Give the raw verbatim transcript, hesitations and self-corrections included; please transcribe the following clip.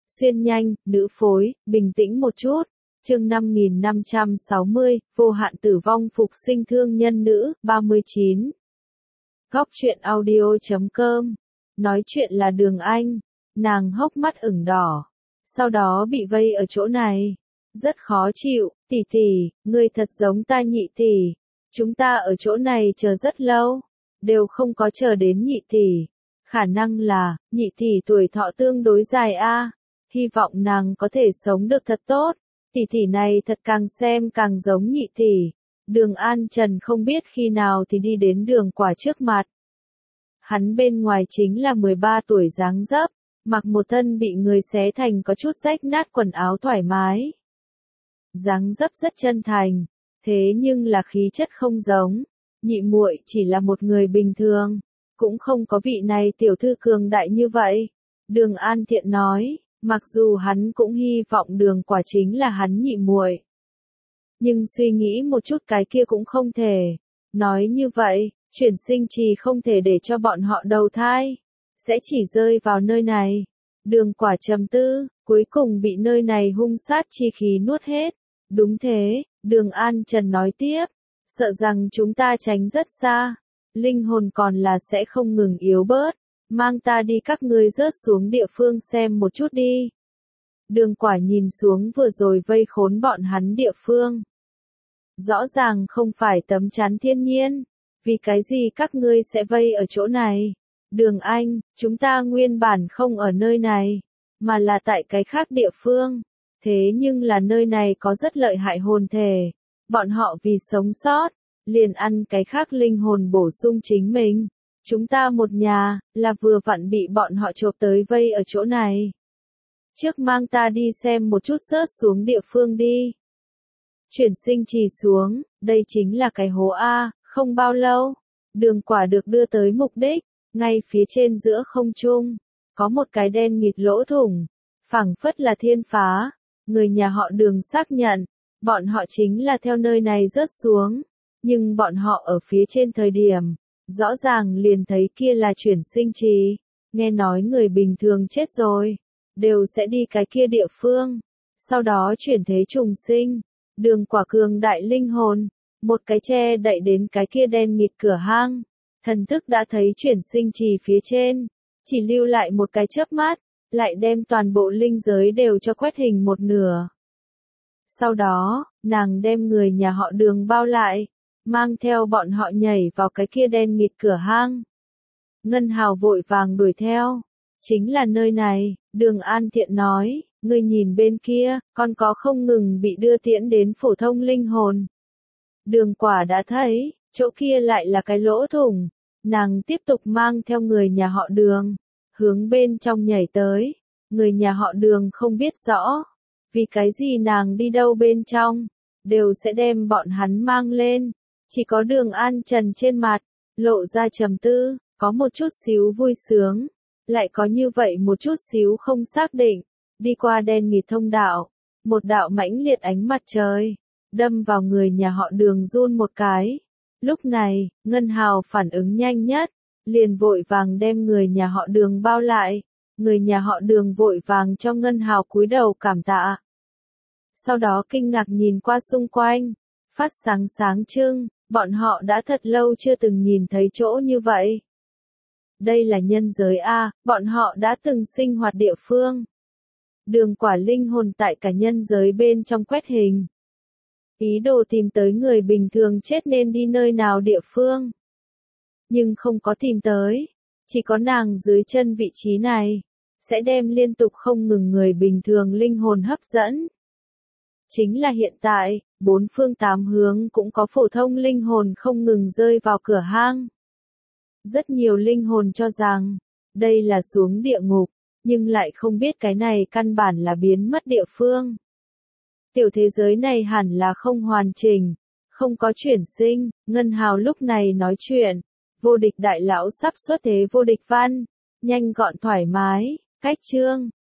Xuyên nhanh, nữ phối, bình tĩnh một chút. Chương năm nghìn năm trăm sáu mươi, vô hạn tử vong phục sinh thương nhân nữ, ba mươi chín. Góc truyện audio chấm com. Nói chuyện là Đường Anh. Nàng hốc mắt ửng đỏ. Sau đó bị vây ở chỗ này. Rất khó chịu, tỷ tỷ, ngươi thật giống ta nhị tỷ. Chúng ta ở chỗ này chờ rất lâu. Đều không có chờ đến nhị tỷ. Khả năng là, nhị tỷ tuổi thọ tương đối dài a. Hy vọng nàng có thể sống được thật tốt. Tỷ tỷ này thật càng xem càng giống nhị tỷ. Đường An Trần không biết khi nào thì đi đến Đường Quả trước mặt. Hắn bên ngoài chính là mười ba tuổi dáng dấp, mặc một thân bị người xé thành có chút rách nát quần áo thoải mái. Dáng dấp rất chân thành, thế nhưng là khí chất không giống. Nhị muội chỉ là một người bình thường, cũng không có vị này tiểu thư cường đại như vậy. Đường An Thiện nói. Mặc dù hắn cũng hy vọng Đường Quả chính là hắn nhị muội, nhưng suy nghĩ một chút cái kia cũng không thể. Nói như vậy, chuyển sinh trì không thể để cho bọn họ đầu thai, sẽ chỉ rơi vào nơi này. Đường Quả trầm tư, cuối cùng bị nơi này hung sát chi khí nuốt hết. Đúng thế, Đường An Trần nói tiếp, sợ rằng chúng ta tránh rất xa, linh hồn còn là sẽ không ngừng yếu bớt. Mang ta đi các ngươi rớt xuống địa phương xem một chút đi. Đường Quả nhìn xuống vừa rồi vây khốn bọn hắn địa phương. Rõ ràng không phải tấm chắn thiên nhiên. Vì cái gì các ngươi sẽ vây ở chỗ này? Đường Anh, chúng ta nguyên bản không ở nơi này, mà là tại cái khác địa phương. Thế nhưng là nơi này có rất lợi hại hồn thể. Bọn họ vì sống sót, liền ăn cái khác linh hồn bổ sung chính mình. Chúng ta một nhà, là vừa vặn bị bọn họ chộp tới vây ở chỗ này. Trước mang ta đi xem một chút rớt xuống địa phương đi. Chuyển sinh trì xuống, đây chính là cái hố A, không bao lâu. Đường Quả được đưa tới mục đích, ngay phía trên giữa không trung. Có một cái đen nghịt lỗ thủng, phảng phất là thiên phá. Người nhà họ Đường xác nhận, bọn họ chính là theo nơi này rớt xuống. Nhưng bọn họ ở phía trên thời điểm, rõ ràng liền thấy kia là chuyển sinh trì. Nghe nói người bình thường chết rồi, đều sẽ đi cái kia địa phương, sau đó chuyển thế trùng sinh. Đường Quả cường đại linh hồn, một cái che đậy đến cái kia đen nghịt cửa hang. Thần thức đã thấy chuyển sinh trì phía trên, chỉ lưu lại một cái chớp mắt, lại đem toàn bộ linh giới đều cho quét hình một nửa. Sau đó, nàng đem người nhà họ Đường bao lại, mang theo bọn họ nhảy vào cái kia đen nghịt cửa hang. Ngân Hào vội vàng đuổi theo. Chính là nơi này, Đường An Thiện nói, ngươi nhìn bên kia, còn có không ngừng bị đưa tiễn đến phổ thông linh hồn. Đường Quả đã thấy, chỗ kia lại là cái lỗ thủng. Nàng tiếp tục mang theo người nhà họ Đường, hướng bên trong nhảy tới. Người nhà họ Đường không biết rõ, vì cái gì nàng đi đâu bên trong, đều sẽ đem bọn hắn mang lên. Chỉ có Đường An Trần trên mặt, lộ ra trầm tư, có một chút xíu vui sướng, lại có như vậy một chút xíu không xác định. Đi qua đen nghịt thông đạo, một đạo mãnh liệt ánh mặt trời, đâm vào người nhà họ Đường run một cái. Lúc này, Ngân Hào phản ứng nhanh nhất, liền vội vàng đem người nhà họ Đường bao lại. Người nhà họ Đường vội vàng cho Ngân Hào cúi đầu cảm tạ. Sau đó kinh ngạc nhìn qua xung quanh, phát sáng sáng trưng. Bọn họ đã thật lâu chưa từng nhìn thấy chỗ như vậy. Đây là nhân giới A, bọn họ đã từng sinh hoạt địa phương. Đường Quả linh hồn tại cả nhân giới bên trong quét hình. Ý đồ tìm tới người bình thường chết nên đi nơi nào địa phương. Nhưng không có tìm tới. Chỉ có nàng dưới chân vị trí này, sẽ đem liên tục không ngừng người bình thường linh hồn hấp dẫn. Chính là hiện tại, bốn phương tám hướng cũng có phổ thông linh hồn không ngừng rơi vào cửa hang. Rất nhiều linh hồn cho rằng, đây là xuống địa ngục, nhưng lại không biết cái này căn bản là biến mất địa phương. Tiểu thế giới này hẳn là không hoàn chỉnh, không có chuyển sinh. Ngân Hào lúc này nói chuyện, vô địch đại lão sắp xuất thế vô địch văn, nhanh gọn thoải mái, cách chương.